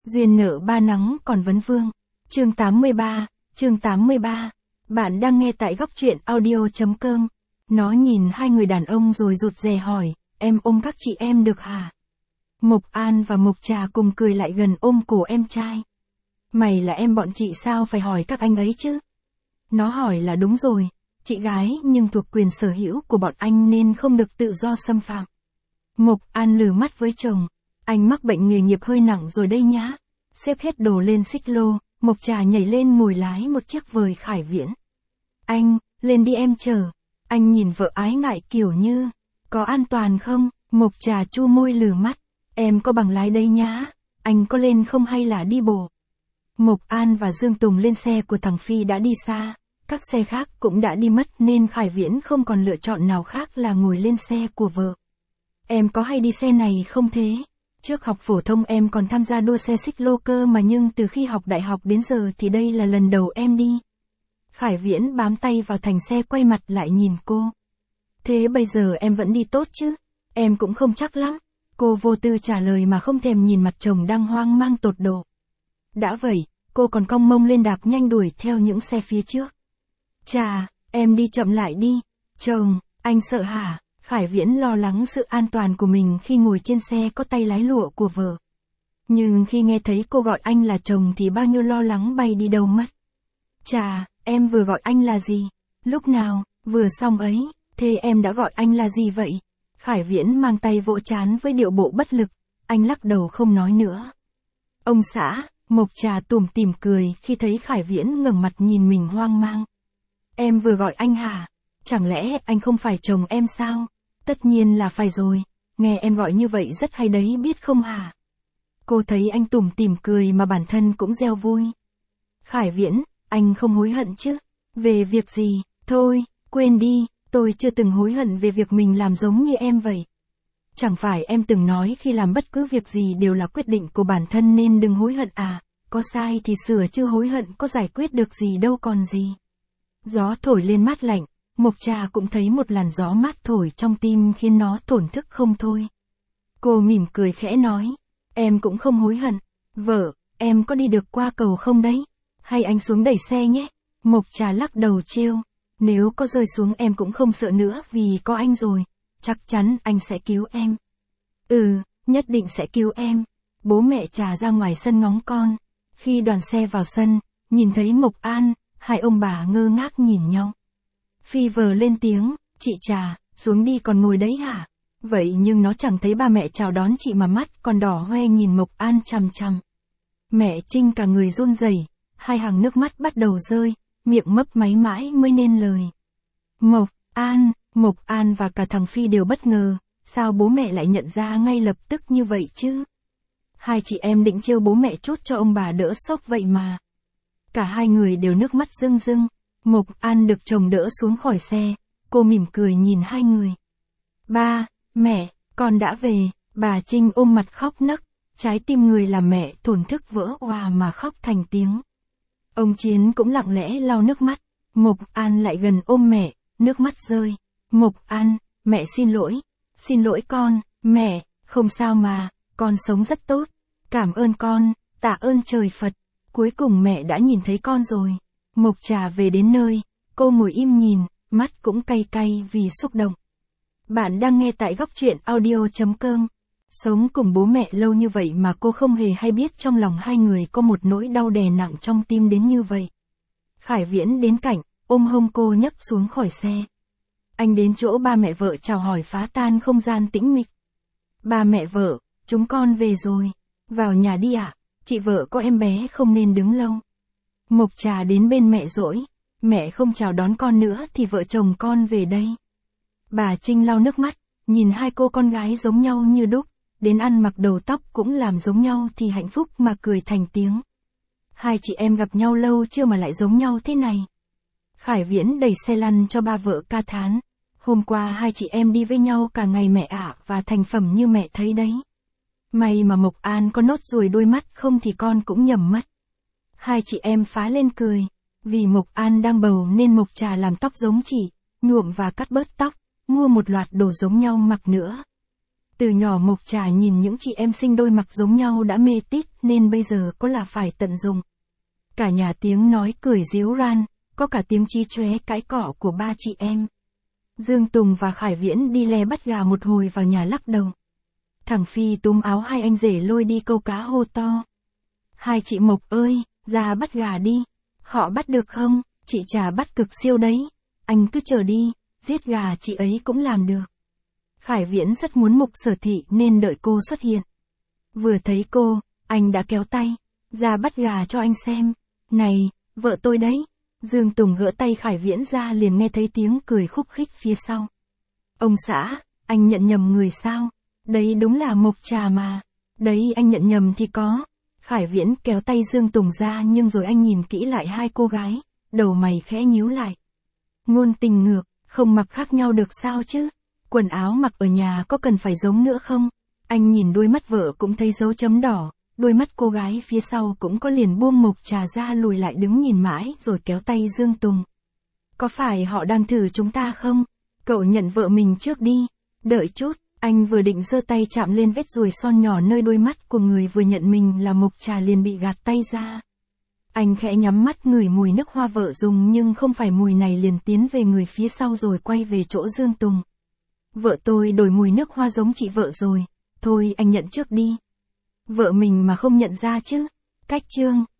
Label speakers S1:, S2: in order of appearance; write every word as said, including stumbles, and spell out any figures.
S1: Duyên nợ ba nắng còn vấn vương. Chương tám mươi ba, chương tám mươi ba. Bạn đang nghe tại góc truyện audio.com. Nó nhìn hai người đàn ông rồi rụt rè hỏi, em ôm các chị em được hả? Mộc An và Mộc Trà cùng cười lại gần ôm cổ em trai. Mày là em bọn chị sao phải hỏi các anh ấy chứ? Nó hỏi là đúng rồi, chị gái nhưng thuộc quyền sở hữu của bọn anh nên không được tự do xâm phạm. Mộc An lừ mắt với chồng, anh mắc bệnh nghề nghiệp hơi nặng rồi đây nhá. Xếp hết đồ lên xích lô, Mộc Trà nhảy lên ngồi lái một chiếc vời Khải Viễn. Anh, lên đi em chờ. Anh nhìn vợ ái ngại kiểu như, có an toàn không? Mộc Trà chu môi lừ mắt, em có bằng lái đây nhá, anh có lên không hay là đi bộ? Mộc An và Dương Tùng lên xe của thằng Phi đã đi xa, các xe khác cũng đã đi mất nên Khải Viễn không còn lựa chọn nào khác là ngồi lên xe của vợ. Em có hay đi xe này không thế? Trước học phổ thông em còn tham gia đua xe xích lô cơ mà nhưng từ khi học đại học đến giờ thì đây là lần đầu em đi. Khải Viễn bám tay vào thành xe quay mặt lại nhìn cô. Thế bây giờ em vẫn đi tốt chứ? Em cũng không chắc lắm. Cô vô tư trả lời mà không thèm nhìn mặt chồng đang hoang mang tột độ. Đã vậy, cô còn cong mông lên đạp nhanh đuổi theo những xe phía trước. Chà, em đi chậm lại đi. Chồng, anh sợ hả? Khải Viễn lo lắng sự an toàn của mình khi ngồi trên xe có tay lái lụa của vợ. Nhưng khi nghe thấy cô gọi anh là chồng thì bao nhiêu lo lắng bay đi đâu mất. Chà, em vừa gọi anh là gì? Lúc nào? Vừa xong ấy, thế em đã gọi anh là gì vậy? Khải Viễn mang tay vỗ trán với điệu bộ bất lực, anh lắc đầu không nói nữa. Ông xã, Mộc Trà tủm tỉm cười khi thấy Khải Viễn ngẩng mặt nhìn mình hoang mang. Em vừa gọi anh hả? Chẳng lẽ anh không phải chồng em sao? Tất nhiên là phải rồi, nghe em gọi như vậy rất hay đấy biết không hả? Cô thấy anh tủm tỉm cười mà bản thân cũng reo vui. Khải Viễn, anh không hối hận chứ? Về việc gì? Thôi, quên đi, tôi chưa từng hối hận về việc mình làm giống như em vậy. Chẳng phải em từng nói khi làm bất cứ việc gì đều là quyết định của bản thân nên đừng hối hận à? Có sai thì sửa chứ hối hận có giải quyết được gì đâu còn gì. Gió thổi lên mát lạnh, Mộc Trà cũng thấy một làn gió mát thổi trong tim khiến nó thổn thức không thôi. Cô mỉm cười khẽ nói, em cũng không hối hận. Vợ, em có đi được qua cầu không đấy? Hay anh xuống đẩy xe nhé? Mộc Trà lắc đầu trêu, nếu có rơi xuống em cũng không sợ nữa vì có anh rồi. Chắc chắn anh sẽ cứu em. Ừ, nhất định sẽ cứu em. Bố mẹ Trà ra ngoài sân ngóng con. Khi đoàn xe vào sân, nhìn thấy Mộc An, hai ông bà ngơ ngác nhìn nhau. Phi vờ lên tiếng, chị Trà, xuống đi còn ngồi đấy hả? Vậy nhưng nó chẳng thấy ba mẹ chào đón chị mà mắt còn đỏ hoe nhìn Mộc An chằm chằm. Mẹ Trinh cả người run rẩy, hai hàng nước mắt bắt đầu rơi, miệng mấp máy mãi mới nên lời. Mộc An, Mộc An và cả thằng Phi đều bất ngờ, sao bố mẹ lại nhận ra ngay lập tức như vậy chứ? Hai chị em định trêu bố mẹ chút cho ông bà đỡ sốc vậy mà. Cả hai người đều nước mắt rưng rưng. Mộc An được chồng đỡ xuống khỏi xe, cô mỉm cười nhìn hai người. Ba, mẹ, con đã về. Bà Trinh ôm mặt khóc nấc, trái tim người làm mẹ thổn thức vỡ òa mà khóc thành tiếng. Ông Chiến cũng lặng lẽ lau nước mắt, Mộc An lại gần ôm mẹ, nước mắt rơi. Mộc An, mẹ xin lỗi, xin lỗi con, mẹ, không sao mà, con sống rất tốt, cảm ơn con, tạ ơn trời Phật, cuối cùng mẹ đã nhìn thấy con rồi. Mộc Trà về đến nơi, cô ngồi im nhìn, mắt cũng cay cay vì xúc động. Bạn đang nghe tại góc truyện audio.com. Sống cùng bố mẹ lâu như vậy mà cô không hề hay biết trong lòng hai người có một nỗi đau đè nặng trong tim đến như vậy. Khải Viễn đến cạnh, ôm hông cô nhấc xuống khỏi xe. Anh đến chỗ ba mẹ vợ chào hỏi phá tan không gian tĩnh mịch. Ba mẹ vợ, chúng con về rồi. Vào nhà đi ạ, chị vợ có em bé không nên đứng lâu. Mộc Trà đến bên mẹ dỗi, mẹ không chào đón con nữa thì vợ chồng con về đây. Bà Trinh lau nước mắt, nhìn hai cô con gái giống nhau như đúc, đến ăn mặc đầu tóc cũng làm giống nhau thì hạnh phúc mà cười thành tiếng. Hai chị em gặp nhau lâu chưa mà lại giống nhau thế này. Khải Viễn đẩy xe lăn cho ba vợ ca thán. Hôm qua hai chị em đi với nhau cả ngày mẹ ạ và thành phẩm như mẹ thấy đấy. May mà Mộc An có nốt ruồi đôi mắt không thì con cũng nhầm mất. Hai chị em phá lên cười. Vì Mộc An đang bầu nên Mộc Trà làm tóc giống chị, nhuộm và cắt bớt tóc, mua một loạt đồ giống nhau mặc nữa. Từ nhỏ Mộc Trà nhìn những chị em sinh đôi mặc giống nhau đã mê tít nên bây giờ có là phải tận dụng. Cả nhà tiếng nói cười ríu ran, có cả tiếng chí chóe cãi cọ của ba chị em. Dương Tùng và Khải Viễn đi le bắt gà một hồi vào nhà lắc đầu. Thằng Phi túm áo hai anh rể lôi đi câu cá hô to. Hai chị Mộc ơi, ra bắt gà đi. Họ bắt được không? Chị Trà bắt cực siêu đấy. Anh cứ chờ đi, giết gà chị ấy cũng làm được. Khải Viễn rất muốn Mục Sở Thị nên đợi cô xuất hiện. Vừa thấy cô, anh đã kéo tay. Ra bắt gà cho anh xem. Này, vợ tôi đấy. Dương Tùng gỡ tay Khải Viễn ra liền nghe thấy tiếng cười khúc khích phía sau. Ông xã, anh nhận nhầm người sao? Đấy đúng là Mộc Trà mà. Đấy anh nhận nhầm thì có. Khải Viễn kéo tay Dương Tùng ra nhưng rồi anh nhìn kỹ lại hai cô gái, đầu mày khẽ nhíu lại. Ngôn tình ngược, không mặc khác nhau được sao chứ? Quần áo mặc ở nhà có cần phải giống nữa không? Anh nhìn đôi mắt vợ cũng thấy dấu chấm đỏ, đôi mắt cô gái phía sau cũng có liền buông Mộc Trà ra lùi lại đứng nhìn mãi rồi kéo tay Dương Tùng. Có phải họ đang thử chúng ta không? Cậu nhận vợ mình trước đi. Đợi chút, anh vừa định giơ tay chạm lên vết ruồi son nhỏ nơi đôi mắt của người vừa nhận mình là Mộc Trà liền bị gạt tay ra. Anh khẽ nhắm mắt ngửi mùi nước hoa vợ dùng nhưng không phải mùi này liền tiến về người phía sau rồi quay về chỗ Dương Tùng. Vợ tôi đổi mùi nước hoa giống chị vợ rồi. Thôi anh nhận trước đi. Vợ mình mà không nhận ra chứ. Cách chương.